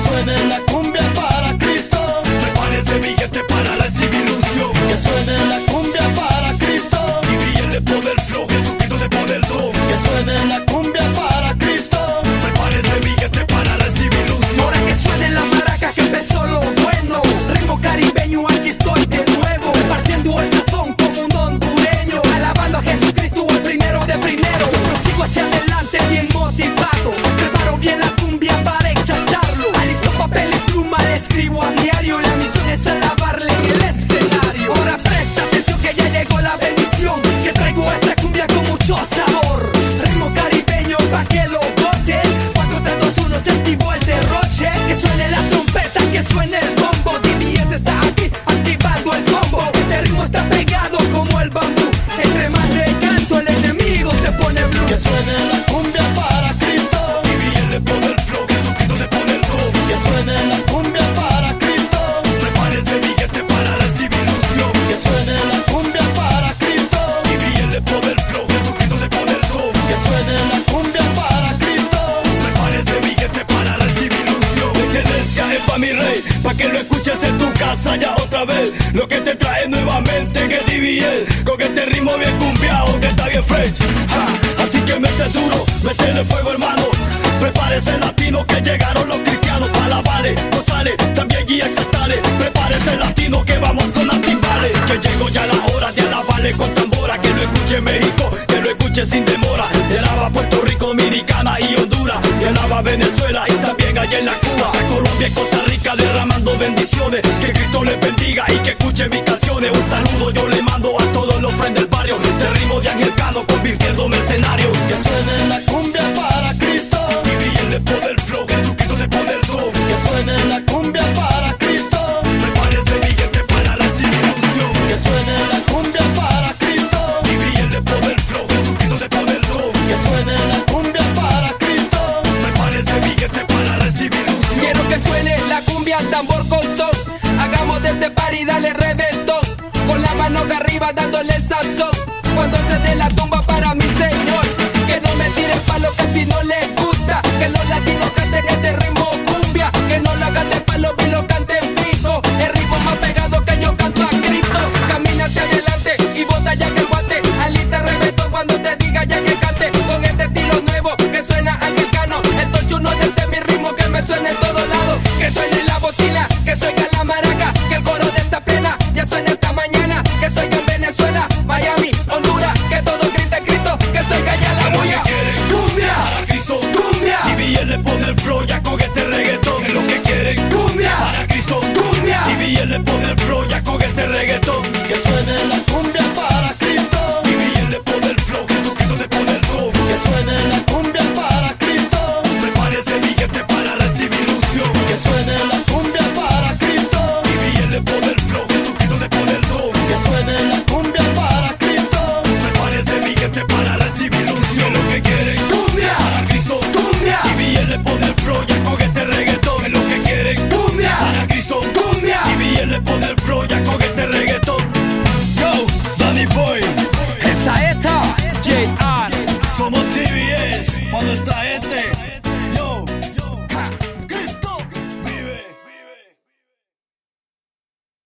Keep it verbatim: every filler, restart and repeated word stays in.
suene la cumbia para Cristo. Prepare ese billete para recibir unción. Que suene la cumbia para Cristo. Y el poder flow, Jesucristo te pone el don. Que suene la cumbia para Cristo. Prepare ese billete para recibir unción. Ahora que suene la maraca que empezó lo bueno. Ritmo caribeño, aquí estoy de nuevo. Partiendo el sazón como un hondureño. Alabando a Jesucristo, el primero de primero. Yo prosigo hacia adelante bien motivado. Preparo bien la cumbia para exaltarlo. Alisto papel y pluma, le escribo a diario. La misión es alabarle en el escenario. Ahora presta atención que ya llegó la bendición. Que traigo esta cumbia con mucho sabor. Ritmo caribeño pa' que lo goces. Cuatro, tres, dos, uno, se activó el derroche. Que suene la trompeta, que suene el bombo. D D S está aquí activando el combo. Este ritmo está pegado como el bambú. Entre más le canto el enemigo se pone blue. Que suene la cumbia para Cristo. Y el poder flow, Jesucristo te pone el don. Que suene la cumbia para Cristo. Prepare ese billete para recibir unción. Que suene la cumbia para Cristo. Y el poder flow, Jesucristo te pone el don. Que suene la cumbia para Cristo. Prepare ese billete para recibir unción. Excelencia es pa' mi rey, pa' que lo escuches en tu casa ya otra vez. Lo que te trae nuevamente que D B L, con este ritmo bien cumbiado que está bien fresh. Ja, así que mete duro, métele fuego hermano. Prepárese latino que llegaron los cristianos pa' la vale, González, también guía exaltales. Prepárese latino que vamos a sonar timbales. Que llegó ya la hora de alabarle con tambora. Que lo escuche México, que lo escuche sin demora. Y alaba Puerto Rico, Dominicana y Honduras. Y alaba Venezuela y también allá en la Cuba. A Colombia y Costa Rica derramando bendiciones. Que Cristo les bendiga y que escuche mis canciones. Un saludo yo le mando a todos los friends del barrio. De ritmo de Ángel Cano convirtiendo mercenarios. Que suene la cumbia para Cristo. Y el poder flow, Jesucristo te pone el don. Que suene la cumbia para Cristo. Prepare ese billete para recibir unción. Que suene la cumbia para Cristo. Y el poder flow, Jesucristo te pone el don. Que suene la cumbia para Cristo. Prepare ese billete para recibir unción. Quiero que suene la cumbia tambor con son. Hagamos de este party, dale reventón. Con la mano de arriba dándole el sazón. Cuando se dé la tumba para mi señor. Que no me tiren palo que si no les gusta. Que los latinos canten este ritmo cumbia. Que no lo hagan de palo y lo canten